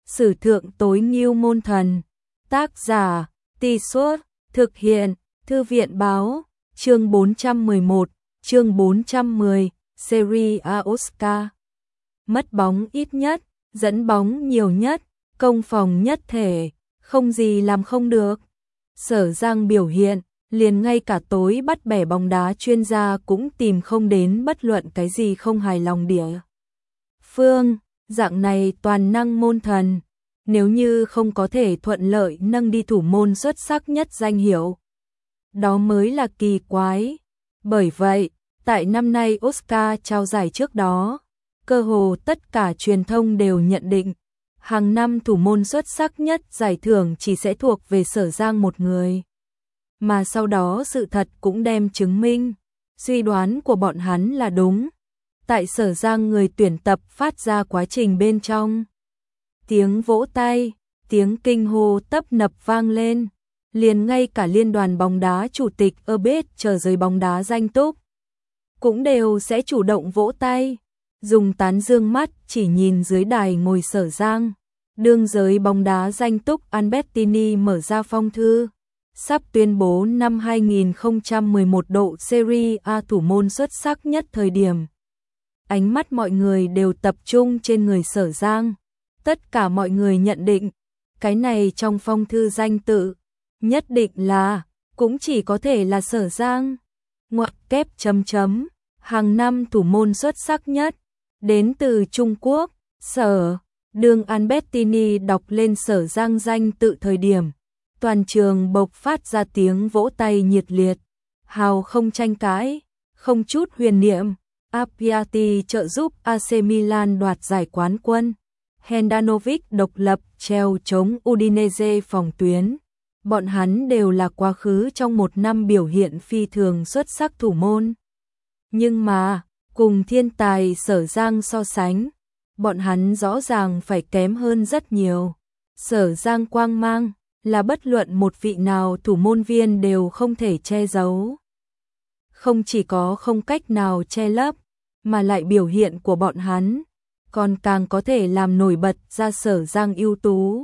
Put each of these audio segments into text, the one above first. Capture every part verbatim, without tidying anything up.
Sử thượng tối ngưu môn thần. Tác giả, Tì Suốt, thực hiện, Thư viện báo, chương bốn trăm mười một, chương bốn trăm mười, Serie A Oscar. Mất bóng ít nhất, dẫn bóng nhiều nhất, công phòng nhất thể, không gì làm không được. Sở Giang biểu hiện, liền ngay cả tối bắt bẻ bóng đá chuyên gia cũng tìm không đến bất luận cái gì không hài lòng địa phương, dạng này toàn năng môn thần, nếu như không có thể thuận lợi nâng đi thủ môn xuất sắc nhất danh hiệu, đó mới là kỳ quái. Bởi vậy, tại năm nay Oscar trao giải trước đó, cơ hồ tất cả truyền thông đều nhận định, hàng năm thủ môn xuất sắc nhất giải thưởng chỉ sẽ thuộc về Sở Giang một người. Mà sau đó sự thật cũng đem chứng minh, suy đoán của bọn hắn là đúng. Tại Sở Giang người tuyển tập phát ra quá trình bên trong, tiếng vỗ tay, tiếng kinh hô tấp nập vang lên, liền ngay cả liên đoàn bóng đá chủ tịch ở bết chờ giới bóng đá danh túc cũng đều sẽ chủ động vỗ tay, dùng tán dương mắt chỉ nhìn dưới đài ngồi Sở Giang. Đương giới bóng đá danh túc Albertini mở ra phong thư, sắp tuyên bố năm hai nghìn không trăm mười một độ Serie A thủ môn xuất sắc nhất thời điểm. Ánh mắt mọi người đều tập trung trên người Sở Giang. Tất cả mọi người nhận định, cái này trong phong thư danh tự, nhất định là, cũng chỉ có thể là Sở Giang. Ngoặc kép chấm chấm, hàng năm thủ môn xuất sắc nhất, đến từ Trung Quốc, Sở. Đương Albertini đọc lên Sở Giang danh tự thời điểm, toàn trường bộc phát ra tiếng vỗ tay nhiệt liệt, hào không tranh cãi, không chút huyền niệm. Appiati trợ giúp a xê Milan đoạt giải quán quân. Handanovic độc lập treo chống Udinese phòng tuyến. Bọn hắn đều là quá khứ trong một năm biểu hiện phi thường xuất sắc thủ môn. Nhưng mà, cùng thiên tài Sở Giang so sánh, bọn hắn rõ ràng phải kém hơn rất nhiều. Sở Giang quang mang là bất luận một vị nào thủ môn viên đều không thể che giấu. Không chỉ có không cách nào che lấp, mà lại biểu hiện của bọn hắn, còn càng có thể làm nổi bật ra Sở Giang ưu tú.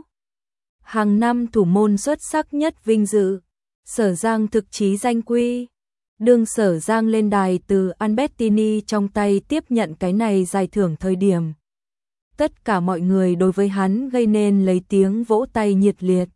Hàng năm thủ môn xuất sắc nhất vinh dự, Sở Giang thực chí danh quy. Đương Sở Giang lên đài từ Albertini trong tay tiếp nhận cái này giải thưởng thời điểm. Tất cả mọi người đối với hắn gây nên lấy tiếng vỗ tay nhiệt liệt.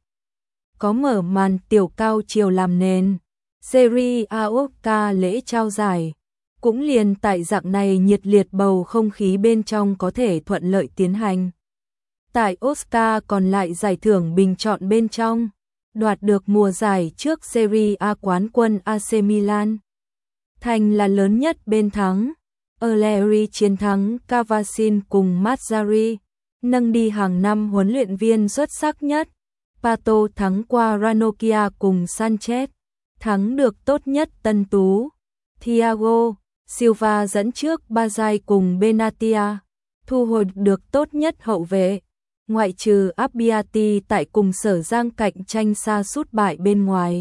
Có mở màn tiểu cao chiều làm nền. Serie A Oscar lễ trao giải, cũng liền tại dạng này nhiệt liệt bầu không khí bên trong có thể thuận lợi tiến hành. Tại Oscar còn lại giải thưởng bình chọn bên trong, đoạt được mùa giải trước Serie A quán quân a xê Milan. Thành là lớn nhất bên thắng, Allegri chiến thắng Cavasin cùng Mazzarri, nâng đi hàng năm huấn luyện viên xuất sắc nhất. Pato thắng qua Ranocchia cùng Sanchez, thắng được tốt nhất Tân Tú. Thiago Silva dẫn trước Bazai cùng Benatia, thu hồi được tốt nhất hậu vệ. Ngoại trừ Appiati tại cùng Sở Giang cạnh tranh xa sút bại bên ngoài,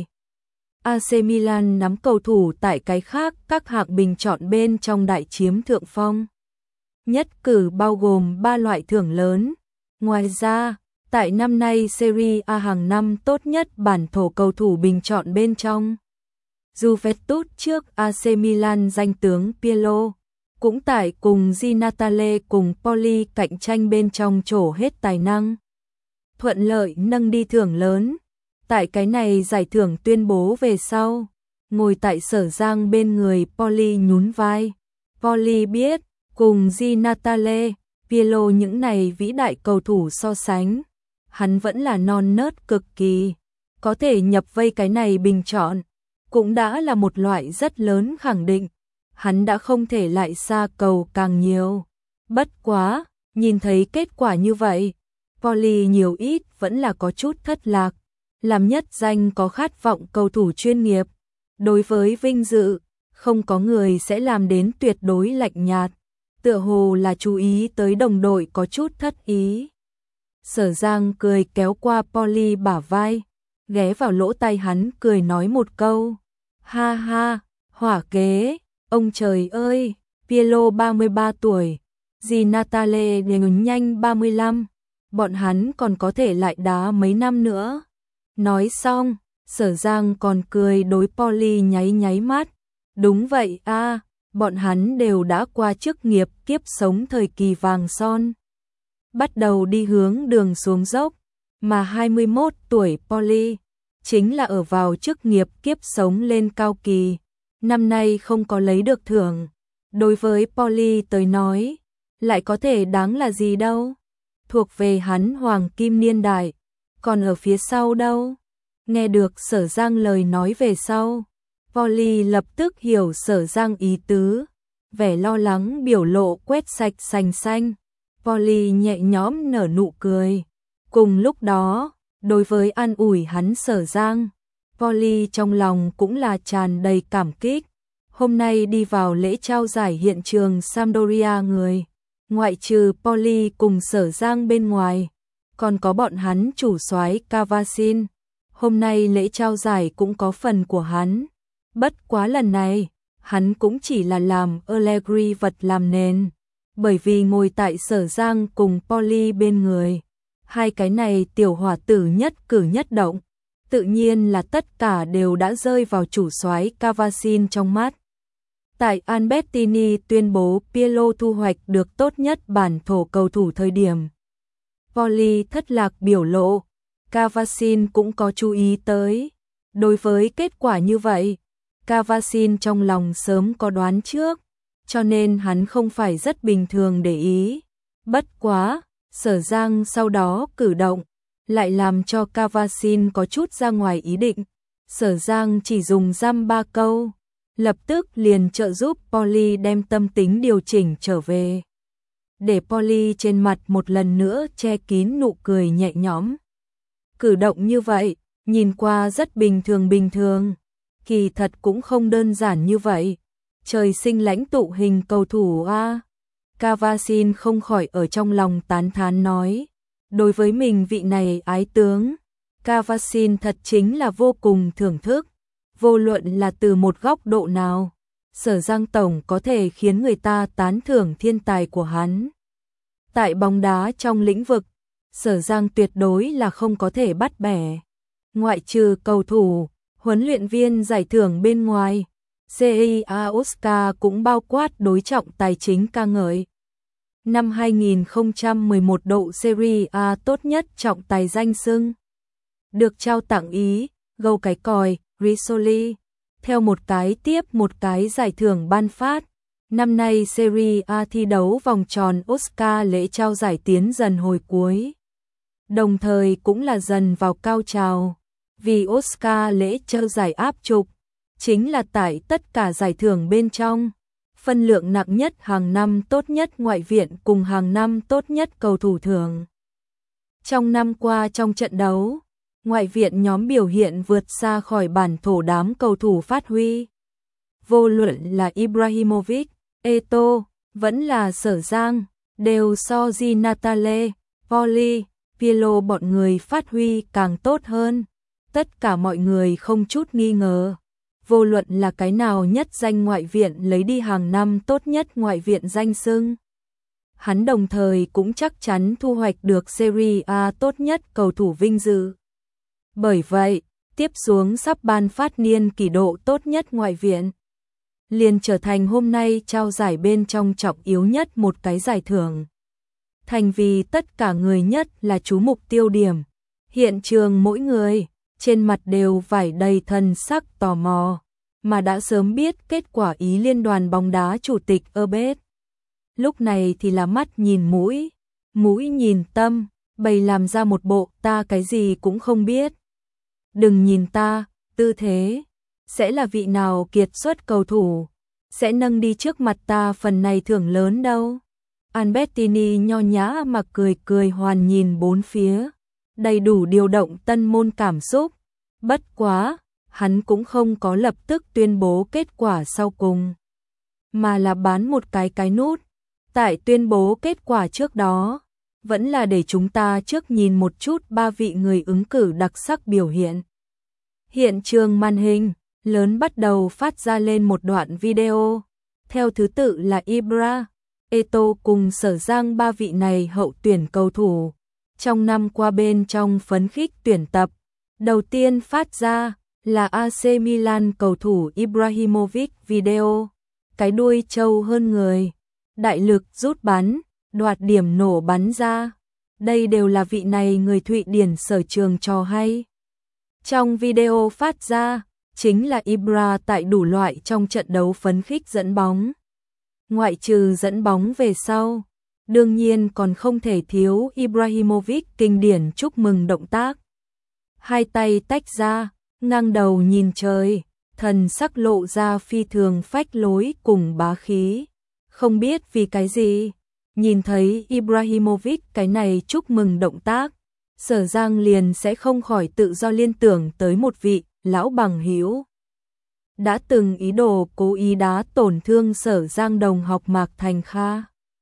a xê Milan nắm cầu thủ tại cái khác các hạng bình chọn bên trong đại chiếm thượng phong. Nhất cử bao gồm ba loại thưởng lớn. Ngoài ra, tại năm nay Serie A hàng năm tốt nhất bản thổ cầu thủ bình chọn bên trong, Juventus trước a xê Milan danh tướng Pirlo, cũng tại cùng Di Natale cùng Poli cạnh tranh bên trong trổ hết tài năng. Thuận lợi nâng đi thưởng lớn. Tại cái này giải thưởng tuyên bố về sau, ngồi tại Sở Giang bên người Poli nhún vai. Poli biết, cùng Di Natale, Pirlo những này vĩ đại cầu thủ so sánh, hắn vẫn là non nớt cực kỳ. Có thể nhập vây cái này bình chọn, cũng đã là một loại rất lớn khẳng định. Hắn đã không thể lại xa cầu càng nhiều. Bất quá, nhìn thấy kết quả như vậy, Poli nhiều ít vẫn là có chút thất lạc. Làm nhất danh có khát vọng cầu thủ chuyên nghiệp, đối với vinh dự, không có người sẽ làm đến tuyệt đối lạnh nhạt. Tựa hồ là chú ý tới đồng đội có chút thất ý. Sở Giang cười kéo qua Poli bả vai, ghé vào lỗ tai hắn cười nói một câu. Ha ha, hỏa kế, ông trời ơi, Pirlo ba mươi ba tuổi, Di Natale đều nhanh ba mươi lăm, bọn hắn còn có thể lại đá mấy năm nữa. Nói xong, Sở Giang còn cười đối Polly nháy nháy mắt. Đúng vậy a, bọn hắn đều đã qua chức nghiệp kiếp sống thời kỳ vàng son. Bắt đầu đi hướng đường xuống dốc, mà hai mươi mốt tuổi Polly chính là ở vào chức nghiệp kiếp sống lên cao kỳ. Năm nay không có lấy được thưởng. Đối với Polly tới nói, lại có thể đáng là gì đâu. Thuộc về hắn hoàng kim niên đại, còn ở phía sau đâu. Nghe được Sở Giang lời nói về sau, Polly lập tức hiểu Sở Giang ý tứ, vẻ lo lắng biểu lộ quét sạch sành xanh. Polly nhẹ nhõm nở nụ cười. Cùng lúc đó, đối với an ủi hắn Sở Giang, Polly trong lòng cũng là tràn đầy cảm kích. Hôm nay đi vào lễ trao giải hiện trường Sampdoria người, ngoại trừ Polly cùng Sở Giang bên ngoài, còn có bọn hắn chủ soái Cavasin. Hôm nay lễ trao giải cũng có phần của hắn. Bất quá lần này, hắn cũng chỉ là làm Allegri vật làm nền, bởi vì ngồi tại Sở Giang cùng Polly bên người. Hai cái này tiểu hỏa tử nhất cử nhất động, tự nhiên là tất cả đều đã rơi vào chủ soái Cavasin trong mắt. Tại Albertini tuyên bố Pirlo thu hoạch được tốt nhất bản thổ cầu thủ thời điểm, Polly thất lạc biểu lộ, Cavasin cũng có chú ý tới. Đối với kết quả như vậy, Cavasin trong lòng sớm có đoán trước, cho nên hắn không phải rất bình thường để ý. Bất quá, Sở Giang sau đó cử động, lại làm cho Cavasin có chút ra ngoài ý định. Sở Giang chỉ dùng dăm ba câu, lập tức liền trợ giúp Polly đem tâm tính điều chỉnh trở về, để Polly trên mặt một lần nữa che kín nụ cười nhẹ nhõm. Cử động như vậy, nhìn qua rất bình thường bình thường, kỳ thật cũng không đơn giản như vậy. Trời sinh lãnh tụ hình cầu thủ a. Cavasin không khỏi ở trong lòng tán thán nói. Đối với mình vị này ái tướng, Cavasin thật chính là vô cùng thưởng thức. Vô luận là từ một góc độ nào, Sở Giang tổng có thể khiến người ta tán thưởng thiên tài của hắn. Tại bóng đá trong lĩnh vực, Sở Giang tuyệt đối là không có thể bắt bẻ. Ngoại trừ cầu thủ, huấn luyện viên giải thưởng bên ngoài, Serie A Oscar cũng bao quát đối trọng tài chính ca ngợi. Năm hai nghìn không trăm mười một độ Serie A tốt nhất trọng tài danh xưng được trao tặng Ý, gâu cái còi, Risoli, theo một cái tiếp một cái giải thưởng ban phát. Năm nay Serie A thi đấu vòng tròn Oscar lễ trao giải tiến dần hồi cuối, đồng thời cũng là dần vào cao trào, vì Oscar lễ trao giải áp trục chính là tại tất cả giải thưởng bên trong, phân lượng nặng nhất hàng năm tốt nhất ngoại viện cùng hàng năm tốt nhất cầu thủ thưởng. Trong năm qua trong trận đấu, ngoại viện nhóm biểu hiện vượt xa khỏi bản thổ đám cầu thủ phát huy. Vô luận là Ibrahimovic, Eto'o, vẫn là Sở Giang, đều so Di Natale, Polly, Pirlo bọn người phát huy càng tốt hơn. Tất cả mọi người không chút nghi ngờ. Vô luận là cái nào nhất danh ngoại viện lấy đi hàng năm tốt nhất ngoại viện danh xưng, hắn đồng thời cũng chắc chắn thu hoạch được Serie A tốt nhất cầu thủ vinh dự. Bởi vậy, tiếp xuống sắp ban phát niên kỷ độ tốt nhất ngoại viện, liền trở thành hôm nay trao giải bên trong trọng yếu nhất một cái giải thưởng. Thành vì tất cả người nhất là chú mục tiêu điểm. Hiện trường mỗi người, trên mặt đều vải đầy thần sắc tò mò, mà đã sớm biết kết quả Ý liên đoàn bóng đá chủ tịch Herbert. Lúc này thì là mắt nhìn mũi, mũi nhìn tâm, bày làm ra một bộ ta cái gì cũng không biết. Đừng nhìn ta, tư thế, sẽ là vị nào kiệt xuất cầu thủ, sẽ nâng đi trước mặt ta phần này thưởng lớn đâu. Albertini nho nhã mà cười cười hoàn nhìn bốn phía, đầy đủ điều động tân môn cảm xúc. Bất quá, hắn cũng không có lập tức tuyên bố kết quả sau cùng, mà là bán một cái cái nút. Tại tuyên bố kết quả trước đó, vẫn là để chúng ta trước nhìn một chút ba vị người ứng cử đặc sắc biểu hiện. Hiện trường màn hình lớn bắt đầu phát ra lên một đoạn video, theo thứ tự là Ibra, Eto'o cùng Sở Giang, ba vị này hậu tuyển cầu thủ. Trong năm qua bên trong phấn khích tuyển tập, đầu tiên phát ra là a xê Milan cầu thủ Ibrahimovic video, cái đuôi trâu hơn người, đại lực rút bắn, đoạt điểm nổ bắn ra. Đây đều là vị này người Thụy Điển sở trường trò hay. Trong video phát ra, chính là Ibra tại đủ loại trong trận đấu phấn khích dẫn bóng. Ngoại trừ dẫn bóng về sau, đương nhiên còn không thể thiếu Ibrahimovic kinh điển chúc mừng động tác. Hai tay tách ra, ngang đầu nhìn trời, thần sắc lộ ra phi thường phách lối cùng bá khí. Không biết vì cái gì, nhìn thấy Ibrahimovic cái này chúc mừng động tác, Sở Giang liền sẽ không khỏi tự do liên tưởng tới một vị lão bằng hữu đã từng ý đồ cố ý đá tổn thương Sở Giang đồng học Mạc Thành Kha.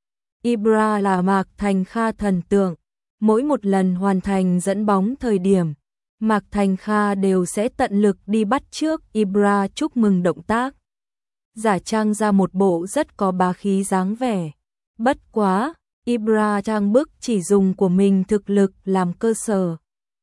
Ibra là Mạc Thành Kha thần tượng, mỗi một lần hoàn thành dẫn bóng thời điểm, Mạc Thành Kha đều sẽ tận lực đi bắt trước Ibra chúc mừng động tác, giả trang ra một bộ rất có bá khí dáng vẻ. Bất quá, Ibra trang bức chỉ dùng của mình thực lực làm cơ sở,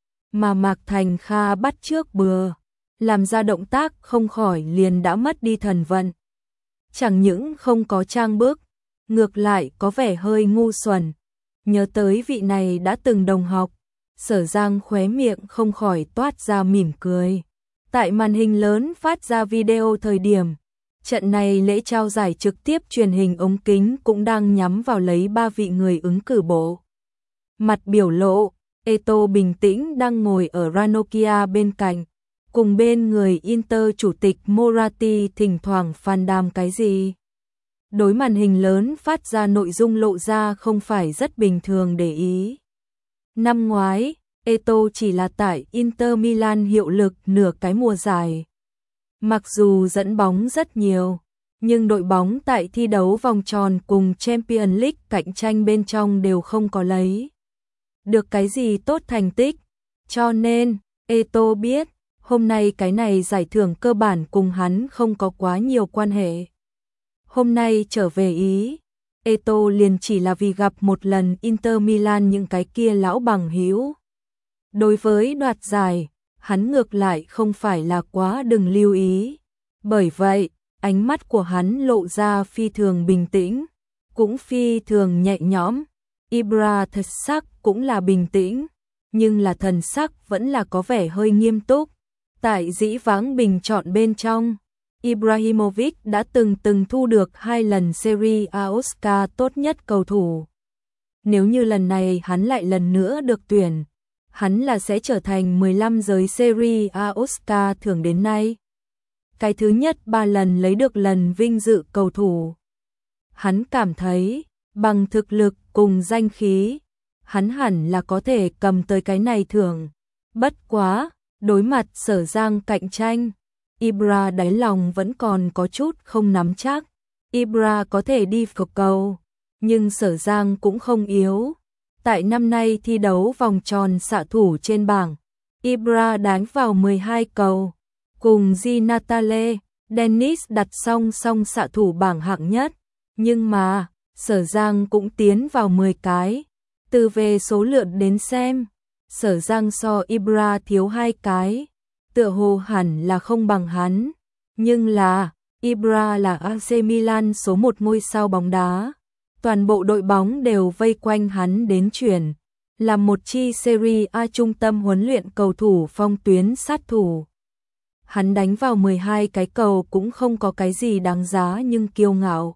mà Mạc Thành Kha bắt trước bừa, làm ra động tác không khỏi liền đã mất đi thần vận. Chẳng những không có trang bức, ngược lại có vẻ hơi ngu xuẩn. Nhớ tới vị này đã từng đồng học, Sở Giang khóe miệng không khỏi toát ra mỉm cười. Tại màn hình lớn phát ra video thời điểm, trận này lễ trao giải trực tiếp truyền hình ống kính cũng đang nhắm vào lấy ba vị người ứng cử bộ. Mặt biểu lộ, Eto'o bình tĩnh đang ngồi ở Ranocchia bên cạnh, cùng bên người Inter chủ tịch Moratti thỉnh thoảng phàn đàm cái gì. Đối màn hình lớn phát ra nội dung lộ ra không phải rất bình thường để ý. Năm ngoái, Eto'o chỉ là tại Inter Milan hiệu lực nửa cái mùa giải. Mặc dù dẫn bóng rất nhiều, nhưng đội bóng tại thi đấu vòng tròn cùng Champions League cạnh tranh bên trong đều không có lấy được cái gì tốt thành tích. Cho nên, Eto'o biết, hôm nay cái này giải thưởng cơ bản cùng hắn không có quá nhiều quan hệ. Hôm nay trở về Ý, Eto'o liền chỉ là vì gặp một lần Inter Milan những cái kia lão bằng hữu. Đối với đoạt giải, hắn ngược lại không phải là quá đừng lưu ý. Bởi vậy, ánh mắt của hắn lộ ra phi thường bình tĩnh, cũng phi thường nhẹ nhõm. Ibra thật sắc cũng là bình tĩnh, nhưng là thần sắc vẫn là có vẻ hơi nghiêm túc. Tại dĩ vãng bình chọn bên trong, Ibrahimovic đã từng từng thu được hai lần Serie A Oscar tốt nhất cầu thủ. Nếu như lần này hắn lại lần nữa được tuyển, hắn là sẽ trở thành mười lăm giới Serie A Oscar thưởng đến nay. Cái thứ nhất ba lần lấy được lần vinh dự cầu thủ. Hắn cảm thấy, bằng thực lực cùng danh khí, hắn hẳn là có thể cầm tới cái này thưởng. Bất quá, đối mặt Sở Giang cạnh tranh, Ibra đáy lòng vẫn còn có chút không nắm chắc. Ibra có thể đi phục cầu, nhưng Sở Giang cũng không yếu. Tại năm nay thi đấu vòng tròn xạ thủ trên bảng, Ibra đánh vào mười hai cầu, cùng Di Natale, Dennis đặt song song xạ thủ bảng hạng nhất. Nhưng mà, Sở Giang cũng tiến vào mười cái. Từ về số lượng đến xem, Sở Giang so Ibra thiếu hai cái, tựa hồ hẳn là không bằng hắn. Nhưng là, Ibra là a xê Milan số một ngôi sao bóng đá. Toàn bộ đội bóng đều vây quanh hắn đến chuyển, làm một chi Serie A trung tâm huấn luyện cầu thủ phong tuyến sát thủ. Hắn đánh vào mười hai cái cầu cũng không có cái gì đáng giá nhưng kiêu ngạo.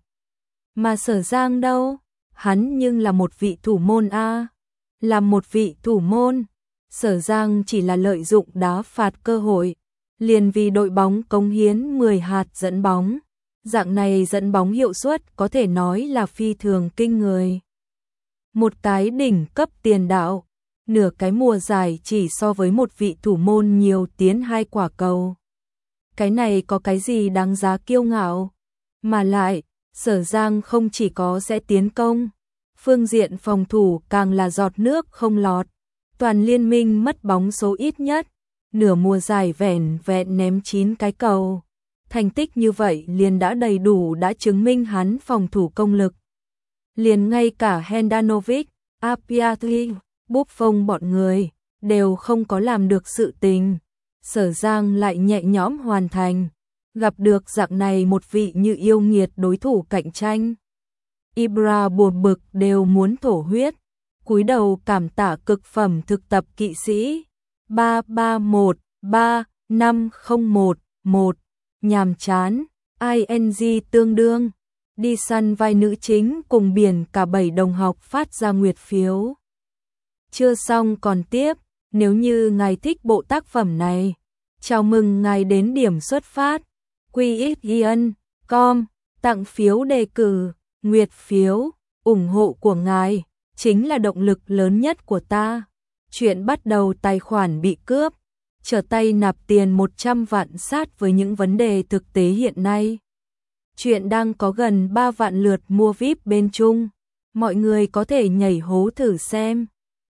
Mà Sở Giang đâu, hắn nhưng là một vị thủ môn A. Là một vị thủ môn, Sở Giang chỉ là lợi dụng đá phạt cơ hội, liền vì đội bóng cống hiến mười hạt dẫn bóng. Dạng này dẫn bóng hiệu suất có thể nói là phi thường kinh người. Một cái đỉnh cấp tiền đạo, nửa cái mùa giải chỉ so với một vị thủ môn nhiều tiến hai quả cầu. Cái này có cái gì đáng giá kiêu ngạo? Mà lại, Sở Giang không chỉ có sẽ tiến công, phương diện phòng thủ càng là giọt nước không lọt. Toàn liên minh mất bóng số ít nhất, nửa mùa giải vẻn vẹn ném chín cái cầu. Thành tích như vậy liền đã đầy đủ đã chứng minh hắn phòng thủ công lực. Liền ngay cả Handanovic, Apiatli, Búp Phông bọn người đều không có làm được sự tình. Sở Giang lại nhẹ nhõm hoàn thành, gặp được dạng này một vị như yêu nghiệt đối thủ cạnh tranh. Ibra buồn bực đều muốn thổ huyết, cúi đầu cảm tạ cực phẩm thực tập kỵ sĩ. ba ba một ba năm không một một nhàm chán, ing tương đương, đi săn vai nữ chính cùng biển cả bảy đồng học phát ra nguyệt phiếu. Chưa xong còn tiếp, nếu như ngài thích bộ tác phẩm này, chào mừng ngài đến điểm xuất phát, quy ích yên com, tặng phiếu đề cử, nguyệt phiếu, ủng hộ của ngài, chính là động lực lớn nhất của ta. Chuyện bắt đầu tài khoản bị cướp, trở tay nạp tiền một trăm vạn sát với những vấn đề thực tế hiện nay. Chuyện đang có gần ba vạn lượt mua vi ai pi bên Trung, mọi người có thể nhảy hố thử xem.